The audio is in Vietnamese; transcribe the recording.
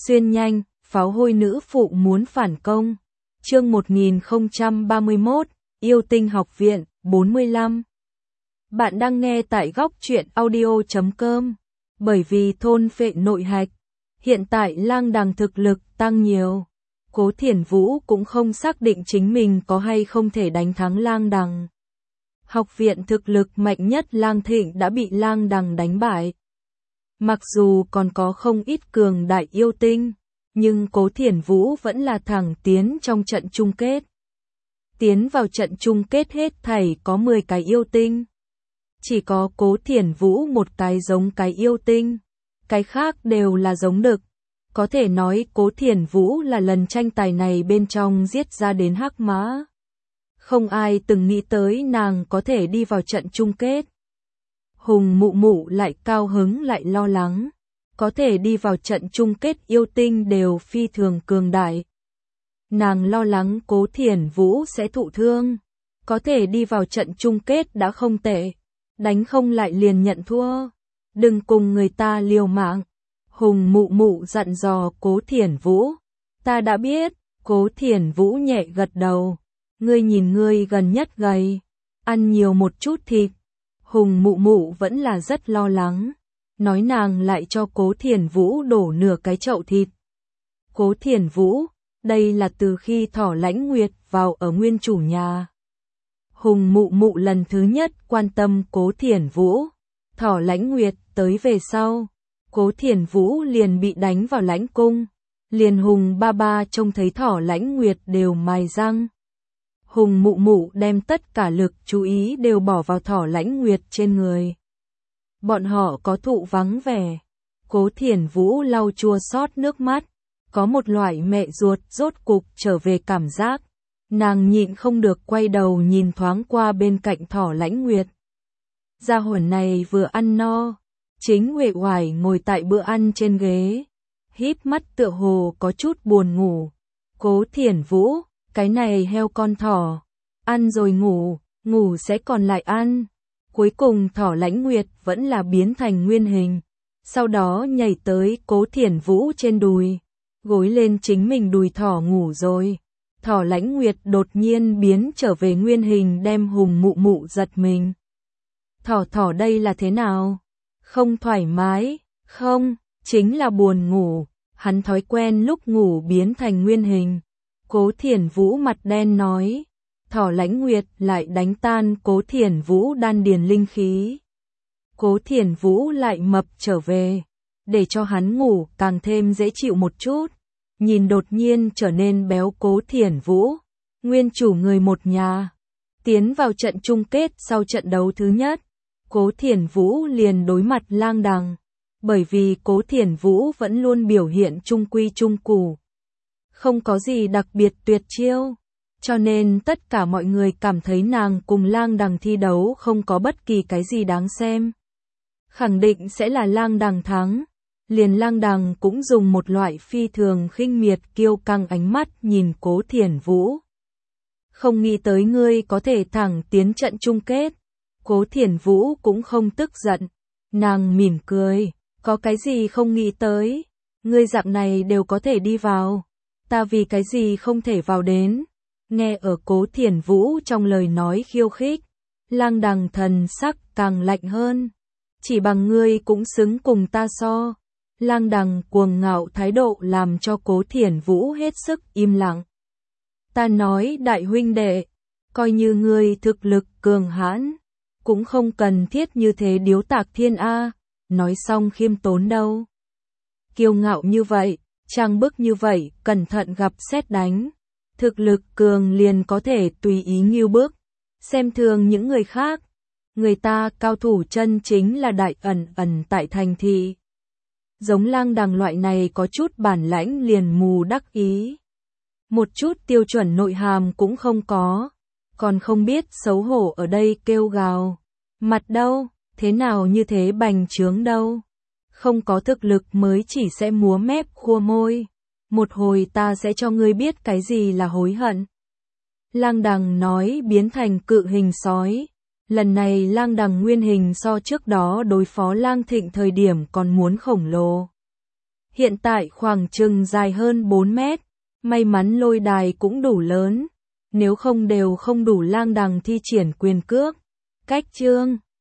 Xuyên nhanh, pháo hôi nữ phụ muốn phản công. Chương 1031, Yêu Tinh Học Viện, 45. Bạn đang nghe tại góc truyện audio.com. Bởi vì thôn phệ nội hạch, hiện tại Lang Đằng thực lực tăng nhiều. Cố Thiển Vũ cũng không xác định chính mình có hay không thể đánh thắng Lang Đằng. Học viện thực lực mạnh nhất Lang Thịnh đã bị Lang Đằng đánh bại. Mặc dù còn có không ít cường đại yêu tinh, nhưng Cố Thiển Vũ vẫn là thẳng tiến trong trận chung kết. Tiến vào trận chung kết hết thảy có 10 cái yêu tinh. Chỉ có Cố Thiển Vũ một cái giống cái yêu tinh, cái khác đều là giống đực. Có thể nói Cố Thiển Vũ là lần tranh tài này bên trong giết ra đến hắc mã. Không ai từng nghĩ tới nàng có thể đi vào trận chung kết. Hùng Mụ Mụ lại cao hứng lại lo lắng. Có thể đi vào trận chung kết yêu tinh đều phi thường cường đại. Nàng lo lắng Cố Thiển Vũ sẽ thụ thương. Có thể đi vào trận chung kết đã không tệ. Đánh không lại liền nhận thua. Đừng cùng người ta liều mạng. Hùng Mụ Mụ dặn dò Cố Thiển Vũ. Ta đã biết. Cố Thiển Vũ nhẹ gật đầu. Ngươi nhìn ngươi gần nhất gầy. Ăn nhiều một chút thịt. Hùng Mụ Mụ vẫn là rất lo lắng. Nói nàng lại cho Cố Thiển Vũ đổ nửa cái chậu thịt. Cố Thiển Vũ, đây là từ khi Thỏ Lãnh Nguyệt vào ở nguyên chủ nhà. Hùng Mụ Mụ lần thứ nhất quan tâm Cố Thiển Vũ. Thỏ Lãnh Nguyệt tới về sau, Cố Thiển Vũ liền bị đánh vào lãnh cung. Liền Hùng ba ba trông thấy Thỏ Lãnh Nguyệt đều mài răng. Hùng Mụ Mụ đem tất cả lực chú ý đều bỏ vào Thỏ Lãnh Nguyệt trên người. Bọn họ có thụ vắng vẻ. Cố Thiển Vũ lau chua xót nước mắt. Có một loại mẹ ruột rốt cục trở về cảm giác. Nàng nhịn không được quay đầu nhìn thoáng qua bên cạnh Thỏ Lãnh Nguyệt. Gia hỏa này vừa ăn no. Chính uể oải ngồi tại bữa ăn trên ghế. Híp mắt tựa hồ có chút buồn ngủ. Cố Thiển Vũ, cái này heo con thỏ. Ăn rồi ngủ, ngủ sẽ còn lại ăn. Cuối cùng Thỏ Lãnh Nguyệt vẫn là biến thành nguyên hình. Sau đó nhảy tới Cố Thiển Vũ trên đùi. Gối lên chính mình đùi thỏ ngủ rồi. Thỏ Lãnh Nguyệt đột nhiên biến trở về nguyên hình đem Hùng Mụ Mụ giật mình. Thỏ đây là thế nào? Không thoải mái, không, chính là buồn ngủ. Hắn thói quen lúc ngủ biến thành nguyên hình. Cố Thiển Vũ mặt đen nói. Thỏ Lãnh Nguyệt lại đánh tan Cố Thiển Vũ đan điền linh khí. Cố Thiển Vũ lại mập trở về, để cho hắn ngủ càng thêm dễ chịu một chút. Nhìn đột nhiên trở nên béo Cố Thiển Vũ, nguyên chủ người một nhà, tiến vào trận chung kết sau trận đấu thứ nhất. Cố Thiển Vũ liền đối mặt Lang Đằng, bởi vì Cố Thiển Vũ vẫn luôn biểu hiện trung quy trung củ, không có gì đặc biệt tuyệt chiêu. Cho nên tất cả mọi người cảm thấy nàng cùng Lang Đằng thi đấu không có bất kỳ cái gì đáng xem. Khẳng định sẽ là Lang Đằng thắng. Liền Lang Đằng cũng dùng một loại phi thường khinh miệt kiêu căng ánh mắt nhìn Cố Thiển Vũ. Không nghĩ tới ngươi có thể thẳng tiến trận chung kết. Cố Thiển Vũ cũng không tức giận. Nàng mỉm cười. Có cái gì không nghĩ tới. Ngươi dạng này đều có thể đi vào. Ta vì cái gì không thể vào đến. Nghe ở Cố Thiển Vũ trong lời nói khiêu khích, Lang Đằng thần sắc càng lạnh hơn. Chỉ bằng ngươi cũng xứng cùng ta so. Lang Đằng cuồng ngạo thái độ làm cho Cố Thiển Vũ hết sức im lặng. Ta nói đại huynh đệ, coi như ngươi thực lực cường hãn, cũng không cần thiết như thế điếu tạc thiên A, nói xong khiêm tốn đâu. Kiêu ngạo như vậy, trang bức như vậy, cẩn thận gặp sét đánh. Thực lực cường liền có thể tùy ý nghêu bức, xem thường những người khác. Người ta cao thủ chân chính là đại ẩn tại thành thị. Giống Lang Đằng loại này có chút bản lãnh liền mù đắc ý. Một chút tiêu chuẩn nội hàm cũng không có. Còn không biết xấu hổ ở đây kêu gào. Mặt đâu, thế nào như thế bành trướng đâu. Không có thực lực mới chỉ sẽ múa mép khua môi. Một hồi ta sẽ cho ngươi biết cái gì là hối hận. Lang Đằng nói biến thành cự hình sói. Lần này Lang Đằng nguyên hình so trước đó đối phó Lang Thịnh thời điểm còn muốn khổng lồ. hiện tại khoảng chừng dài hơn 4 mét, may mắn lôi đài cũng đủ lớn, nếu không đều không đủ lang đằng thi triển quyền cước. Cách chương